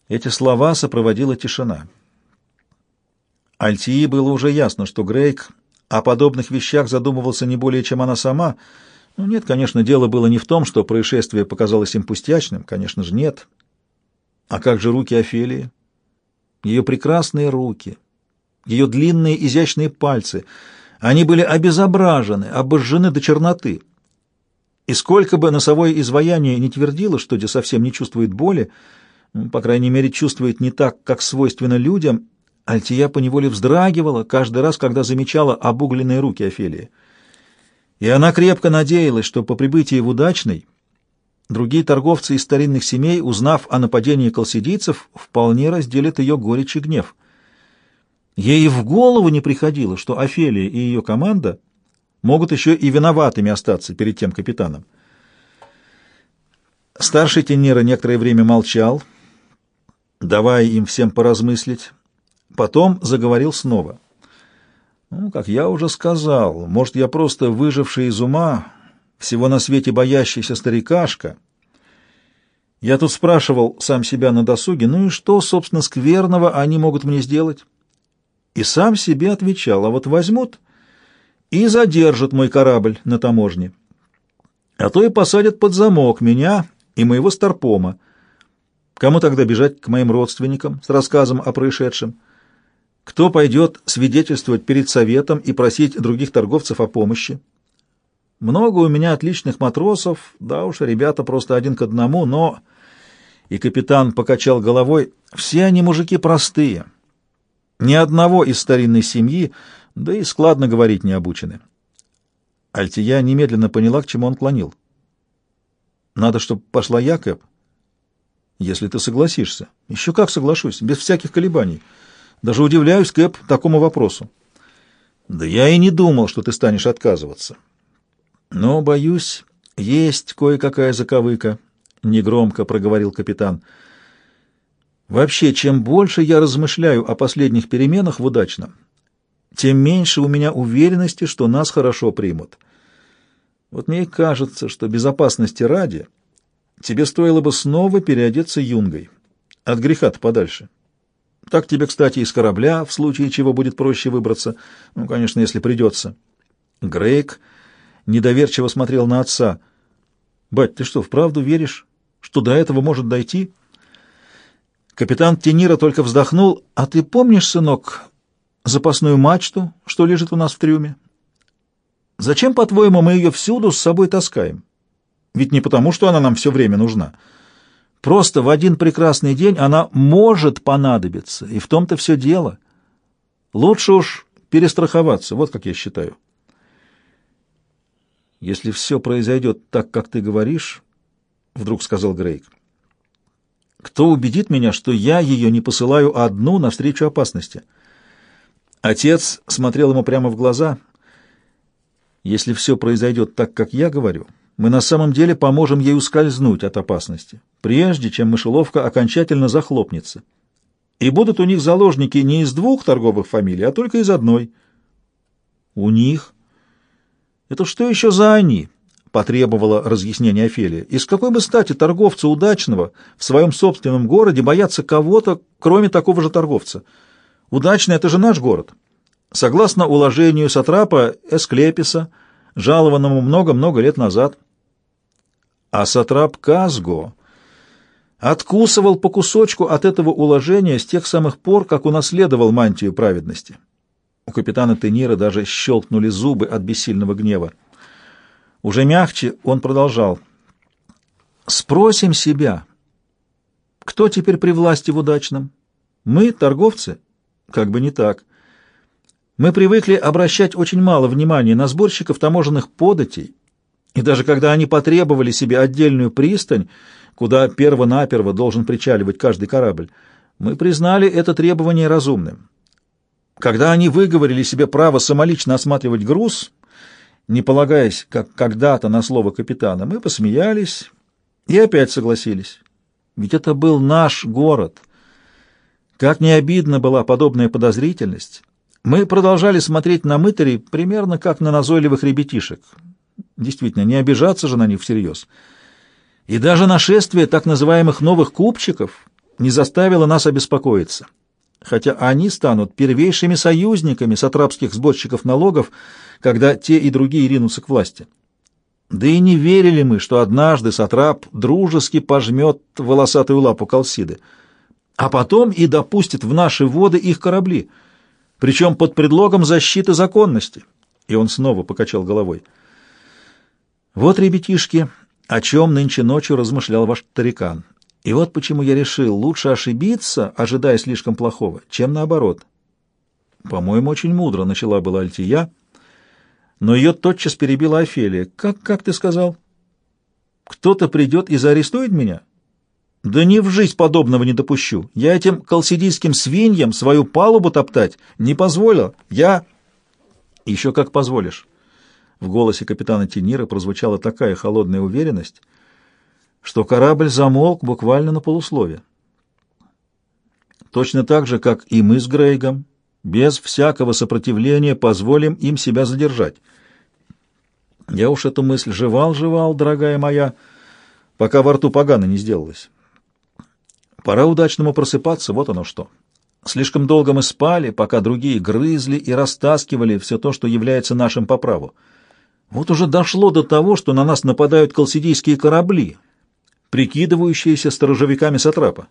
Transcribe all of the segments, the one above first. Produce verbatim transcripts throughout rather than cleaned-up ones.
Эти слова сопроводила тишина. Альтии было уже ясно, что Грейк о подобных вещах задумывался не более, чем она сама. Ну, нет, конечно, дело было не в том, что происшествие показалось им пустячным, конечно же, нет. А как же руки Офелии? Ее прекрасные руки, ее длинные изящные пальцы, они были обезображены, обожжены до черноты. И сколько бы носовое изваяние не твердило, что де совсем не чувствует боли, ну, по крайней мере, чувствует не так, как свойственно людям, Альтия поневоле вздрагивала каждый раз, когда замечала обугленные руки Офелии. И она крепко надеялась, что по прибытии в Удачный другие торговцы из старинных семей, узнав о нападении колсидийцев, вполне разделят ее горечь и гнев. Ей и в голову не приходило, что Офелия и ее команда могут еще и виноватыми остаться перед тем капитаном. Старший Тенира некоторое время молчал, давая им всем поразмыслить. Потом заговорил снова. «Ну, как я уже сказал, может, я просто выживший из ума, всего на свете боящийся старикашка. Я тут спрашивал сам себя на досуге, ну и что, собственно, скверного они могут мне сделать? И сам себе отвечал, а вот возьмут и задержат мой корабль на таможне, а то и посадят под замок меня и моего старпома. Кому тогда бежать к моим родственникам с рассказом о происшедшем? Кто пойдет свидетельствовать перед советом и просить других торговцев о помощи? Много у меня отличных матросов, да уж, ребята просто один к одному, но...» И капитан покачал головой. «Все они мужики простые. Ни одного из старинной семьи, да и складно говорить не обучены». Альтия немедленно поняла, к чему он клонил. «Надо, чтобы пошла я, Кэп, если ты согласишься». «Еще как соглашусь, без всяких колебаний. Даже удивляюсь, Кэп, такому вопросу». «Да я и не думал, что ты станешь отказываться. Но, боюсь, есть кое-какая заковыка», — негромко проговорил капитан. «Вообще, чем больше я размышляю о последних переменах в Удачном, тем меньше у меня уверенности, что нас хорошо примут. Вот мне и кажется, что безопасности ради тебе стоило бы снова переодеться юнгой. От греха-то подальше. Так тебе, кстати, из корабля, в случае чего будет проще выбраться. Ну, конечно, если придется». Грейк недоверчиво смотрел на отца. «Бать, ты что, вправду веришь, что до этого может дойти?» Капитан Тенира только вздохнул. «А ты помнишь, сынок, запасную мачту, что лежит у нас в трюме? Зачем, по-твоему, мы ее всюду с собой таскаем? Ведь не потому, что она нам все время нужна. Просто в один прекрасный день она может понадобиться, и в том-то все дело. Лучше уж перестраховаться, вот как я считаю». «Если все произойдет так, как ты говоришь, — вдруг сказал Грейк, — кто убедит меня, что я ее не посылаю одну навстречу опасности?» Отец смотрел ему прямо в глаза. «Если все произойдет так, как я говорю, мы на самом деле поможем ей ускользнуть от опасности, прежде чем мышеловка окончательно захлопнется. И будут у них заложники не из двух торговых фамилий, а только из одной». «У них? Это что еще за они?» — потребовала разъяснения Офелия. «И с какой бы стати торговцу Удачного в своем собственном городе бояться кого-то, кроме такого же торговца? Удачный — это же наш город. Согласно уложению сатрапа Эсклеписа, жалованному много-много лет назад. А сатрап Казго откусывал по кусочку от этого уложения с тех самых пор, как унаследовал мантию праведности». У капитана Тенира даже щелкнули зубы от бессильного гнева. Уже мягче он продолжал. «Спросим себя, кто теперь при власти в Удачном? Мы, торговцы? Как бы не так. Мы привыкли обращать очень мало внимания на сборщиков таможенных податей, и даже когда они потребовали себе отдельную пристань, куда перво-наперво должен причаливать каждый корабль, мы признали это требование разумным. Когда они выговорили себе право самолично осматривать груз, не полагаясь, как когда-то, на слово капитана, мы посмеялись и опять согласились. Ведь это был наш город. Как не обидна была подобная подозрительность, мы продолжали смотреть на мытарей примерно как на назойливых ребятишек. Действительно, не обижаться же на них всерьез. И даже нашествие так называемых новых купчиков не заставило нас обеспокоиться, хотя они станут первейшими союзниками сатрапских сборщиков налогов, когда те и другие ринутся к власти. Да и не верили мы, что однажды сатрап дружески пожмет волосатую лапу Колсиды, а потом и допустит в наши воды их корабли, причем под предлогом защиты законности. И он снова покачал головой. Вот, ребятишки, о чем нынче ночью размышлял ваш тарикан. И вот почему я решил, лучше ошибиться, ожидая слишком плохого, чем наоборот. По-моему, очень мудро начала была Альтия, но ее тотчас перебила Офелия. «Как, как ты сказал? Кто-то придет и заарестует меня? Да ни в жизнь подобного не допущу. Я этим колсидийским свиньям свою палубу топтать не позволю. Я...» «Еще как позволишь». В голосе капитана Тенира прозвучала такая холодная уверенность, что корабль замолк буквально на полуслове. «Точно так же, как и мы с Грейгом, без всякого сопротивления позволим им себя задержать. Я уж эту мысль жевал-жевал, дорогая моя, пока во рту погано не сделалось. Пора удачному просыпаться, вот оно что. Слишком долго мы спали, пока другие грызли и растаскивали все то, что является нашим по праву. Вот уже дошло до того, что на нас нападают колсидийские корабли, прикидывающиеся сторожевиками сатрапа.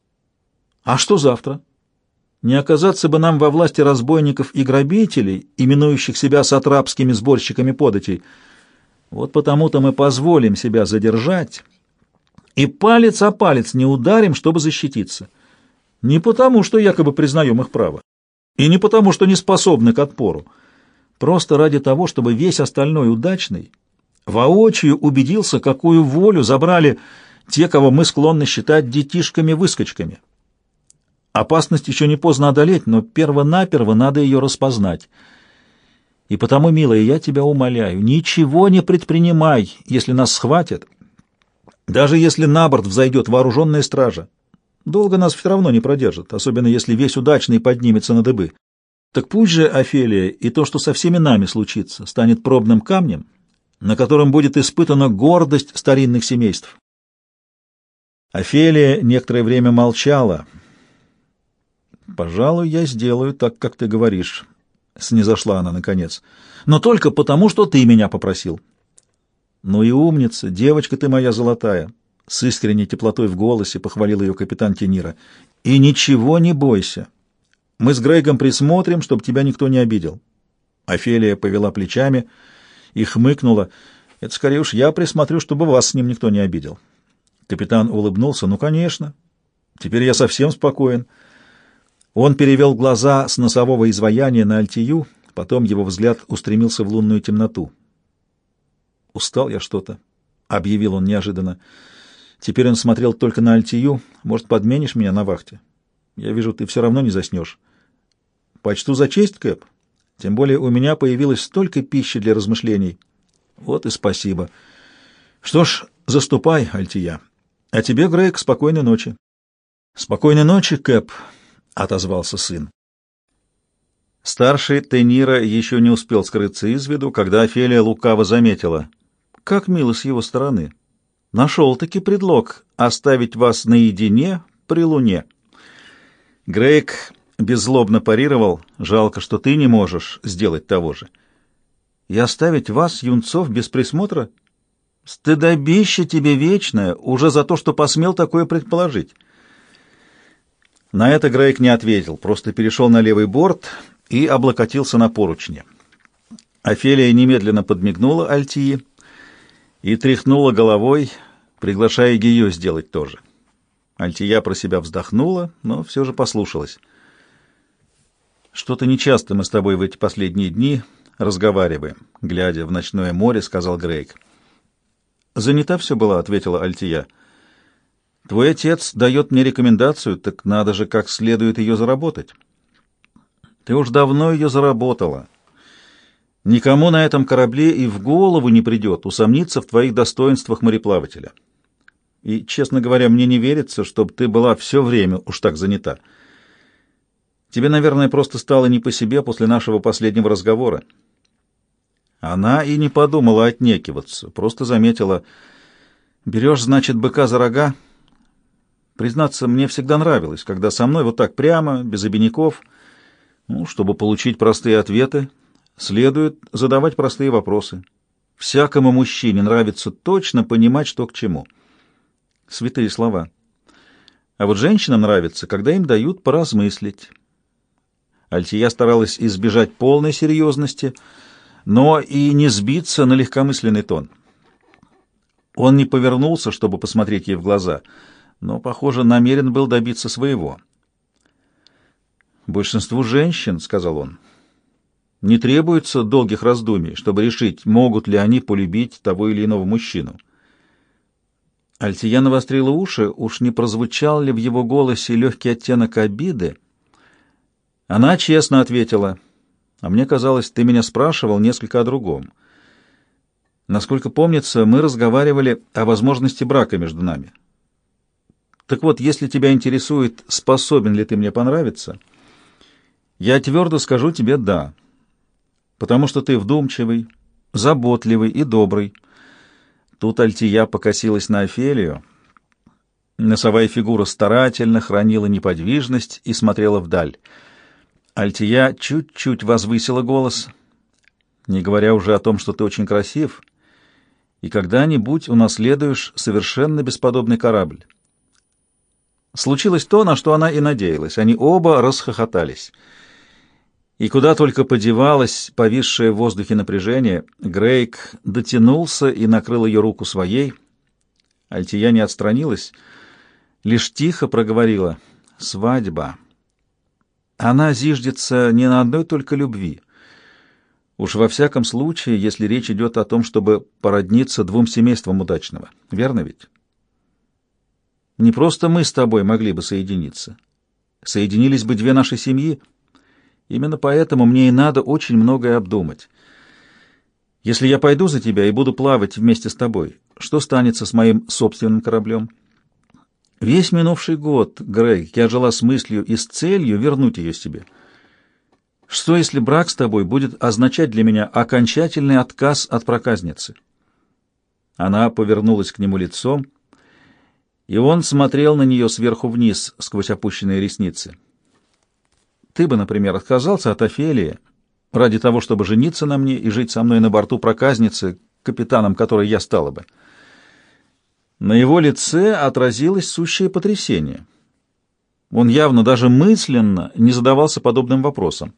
А что завтра? Не оказаться бы нам во власти разбойников и грабителей, именующих себя сатрапскими сборщиками податей. Вот потому-то мы позволим себя задержать и палец о палец не ударим, чтобы защититься. Не потому, что якобы признаем их право, и не потому, что не способны к отпору, просто ради того, чтобы весь остальной удачный воочию убедился, какую волю забрали те, кого мы склонны считать детишками-выскочками. Опасность еще не поздно одолеть, но перво-наперво надо ее распознать. И потому, милая, я тебя умоляю, ничего не предпринимай, если нас схватят, даже если на борт взойдет вооруженная стража. Долго нас все равно не продержат, особенно если весь удачный поднимется на дыбы. Так пусть же, Офелия, и то, что со всеми нами случится, станет пробным камнем, на котором будет испытана гордость старинных семейств. Офелия некоторое время молчала. «Пожалуй, я сделаю так, как ты говоришь», — снизошла она наконец. «Но только потому, что ты меня попросил». «Ну и умница, девочка ты моя золотая», — с искренней теплотой в голосе похвалил ее капитан Тенира. «И ничего не бойся. Мы с Грейгом присмотрим, чтобы тебя никто не обидел». Офелия повела плечами и хмыкнула. «Это скорее уж я присмотрю, чтобы вас с ним никто не обидел». Капитан улыбнулся. «Ну, конечно. Теперь я совсем спокоен». Он перевел глаза с носового изваяния на Альтию, потом его взгляд устремился в лунную темноту. «Устал я что-то», — объявил он неожиданно. Теперь он смотрел только на Альтию. «Может, подменишь меня на вахте? Я вижу, ты все равно не заснешь». «Почту за честь, Кэп. Тем более у меня появилось столько пищи для размышлений». «Вот и спасибо. Что ж, заступай, Альтия. А тебе, Грейг, спокойной ночи». «Спокойной ночи, Кэп», — отозвался сын. Старший Тенира еще не успел скрыться из виду, когда Офелия лукаво заметила. «Как мило с его стороны. Нашел-таки предлог оставить вас наедине при луне». Грейг беззлобно парировал. «Жалко, что ты не можешь сделать того же». «И оставить вас, юнцов, без присмотра? Стыдобище тебе вечное, уже за то, что посмел такое предположить». На это Грейг не ответил, просто перешел на левый борт и облокотился на поручни. Офелия немедленно подмигнула Альтии и тряхнула головой, приглашая ее сделать то же. Альтия про себя вздохнула, но все же послушалась. «Что-то нечасто мы с тобой в эти последние дни разговариваем», — глядя в ночное море, сказал Грейг. «Занята все была», — ответила Альтия. «Твой отец дает мне рекомендацию, так надо же как следует ее заработать». «Ты уж давно ее заработала. Никому на этом корабле и в голову не придет усомниться в твоих достоинствах мореплавателя. И, честно говоря, мне не верится, чтобы ты была все время уж так занята. Тебе, наверное, просто стало не по себе после нашего последнего разговора». Она и не подумала отнекиваться, просто заметила: «Берешь, значит, быка за рога?» Признаться, мне всегда нравилось, когда со мной вот так прямо, без обиняков, ну, чтобы получить простые ответы, следует задавать простые вопросы. Всякому мужчине нравится точно понимать, что к чему. Святые слова. А вот женщинам нравится, когда им дают поразмыслить. Альтия старалась избежать полной серьезности, но и не сбиться на легкомысленный тон. Он не повернулся, чтобы посмотреть ей в глаза, но, похоже, намерен был добиться своего. «Большинству женщин, — сказал он, — не требуется долгих раздумий, чтобы решить, могут ли они полюбить того или иного мужчину». Альтия навострила уши, уж не прозвучал ли в его голосе легкий оттенок обиды. Она честно ответила: «А мне казалось, ты меня спрашивал несколько о другом. Насколько помнится, мы разговаривали о возможности брака между нами. Так вот, если тебя интересует, способен ли ты мне понравиться, я твердо скажу тебе «да», потому что ты вдумчивый, заботливый и добрый». Тут Альтия покосилась на Офелию. Носовая фигура старательно хранила неподвижность и смотрела вдаль. Альтия чуть-чуть возвысила голос, не говоря уже о том, что ты очень красив, и когда-нибудь унаследуешь совершенно бесподобный корабль. Случилось то, на что она и надеялась. Они оба расхохотались. И куда только подевалось повисшее в воздухе напряжение, Грейг дотянулся и накрыл ее руку своей. Альтия не отстранилась, лишь тихо проговорила: «Свадьба. Она зиждется не на одной только любви. Уж во всяком случае, если речь идет о том, чтобы породниться двум семействам удачного. Верно ведь? Не просто мы с тобой могли бы соединиться. Соединились бы две наши семьи. Именно поэтому мне и надо очень многое обдумать. Если я пойду за тебя и буду плавать вместе с тобой, что станется с моим собственным кораблем? Весь минувший год, Грейг, я жила с мыслью и с целью вернуть ее себе. Что, если брак с тобой будет означать для меня окончательный отказ от проказницы?» Она повернулась к нему лицом, и он смотрел на нее сверху вниз сквозь опущенные ресницы. «Ты бы, например, отказался от Офелии ради того, чтобы жениться на мне и жить со мной на борту проказницы, капитаном которой я стала бы?» На его лице отразилось сущее потрясение. Он явно даже мысленно не задавался подобным вопросом.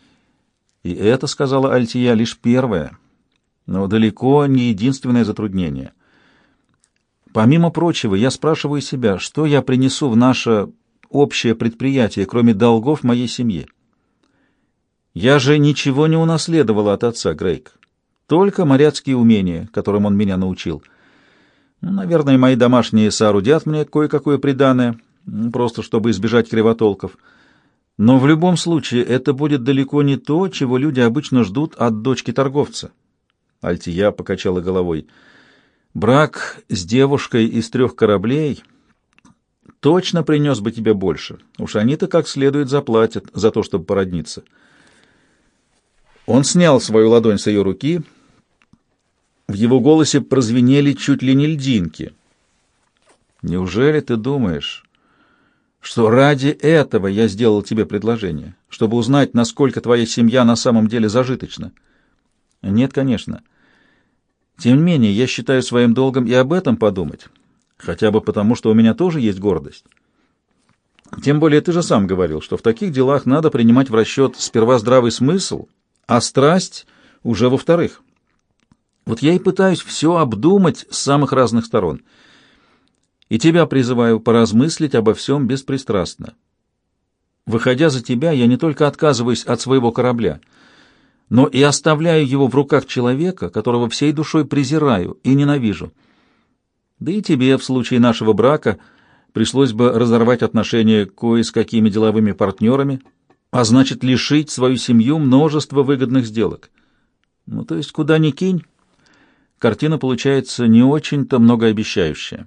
И это, сказала Альтия, лишь первое, но далеко не единственное затруднение. Помимо прочего, я спрашиваю себя, что я принесу в наше общее предприятие, кроме долгов моей семьи. Я же ничего не унаследовала от отца, Грейг, только моряцкие умения, которым он меня научил. Наверное, мои домашние соорудят мне кое-какое приданое, просто чтобы избежать кривотолков. Но в любом случае это будет далеко не то, чего люди обычно ждут от дочки торговца. Альтия покачала головой. Брак с девушкой из трех кораблей точно принес бы тебе больше. Уж они-то как следует заплатят за то, чтобы породниться. Он снял свою ладонь с ее руки. В его голосе прозвенели чуть ли не льдинки. «Неужели ты думаешь, что ради этого я сделал тебе предложение, чтобы узнать, насколько твоя семья на самом деле зажиточна?» «Нет, конечно. Тем не менее, я считаю своим долгом и об этом подумать, хотя бы потому, что у меня тоже есть гордость. Тем более ты же сам говорил, что в таких делах надо принимать в расчет сперва здравый смысл, а страсть уже во-вторых. Вот я и пытаюсь все обдумать с самых разных сторон. И тебя призываю поразмыслить обо всем беспристрастно. Выходя за тебя, я не только отказываюсь от своего корабля, но и оставляю его в руках человека, которого всей душой презираю и ненавижу. Да и тебе в случае нашего брака пришлось бы разорвать отношения кое с какими деловыми партнерами, а значит лишить свою семью множества выгодных сделок. Ну, то есть куда ни кинь, картина получается не очень-то многообещающая.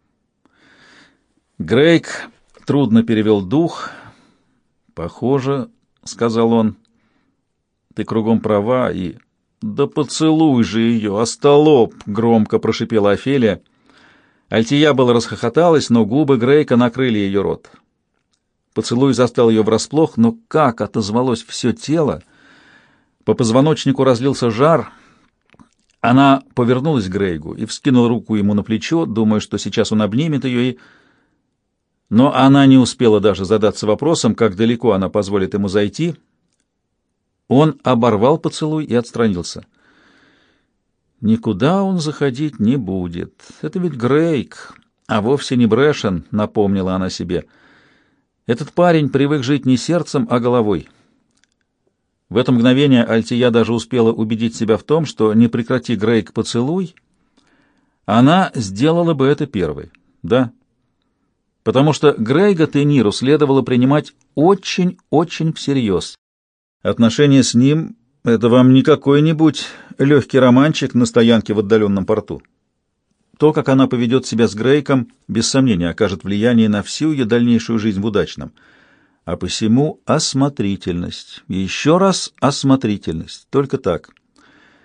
Грейг трудно перевел дух. «Похоже, — сказал он, — ты кругом права и...» «Да поцелуй же ее, остолоп!» — громко прошипела Офелия. Альтия было расхохоталась, но губы Грейка накрыли ее рот. Поцелуй застал ее врасплох, но как отозвалось все тело! По позвоночнику разлился жар. Она повернулась к Грейгу и вскинула руку ему на плечо, думая, что сейчас он обнимет ее, и... Но она не успела даже задаться вопросом, как далеко она позволит ему зайти. Он оборвал поцелуй и отстранился. «Никуда он заходить не будет. Это ведь Грейг, а вовсе не Брэшен», — напомнила она себе. «Этот парень привык жить не сердцем, а головой». В это мгновение Альтия даже успела убедить себя в том, что не прекрати Грейг поцелуй, она сделала бы это первой. Да, потому что Грейга Тениру следовало принимать очень-очень всерьез. Отношения с ним — это вам не какой-нибудь легкий романчик на стоянке в отдаленном порту. То, как она поведет себя с Грейком, без сомнения окажет влияние на всю ее дальнейшую жизнь в удачном. А посему осмотрительность. И еще раз осмотрительность. Только так.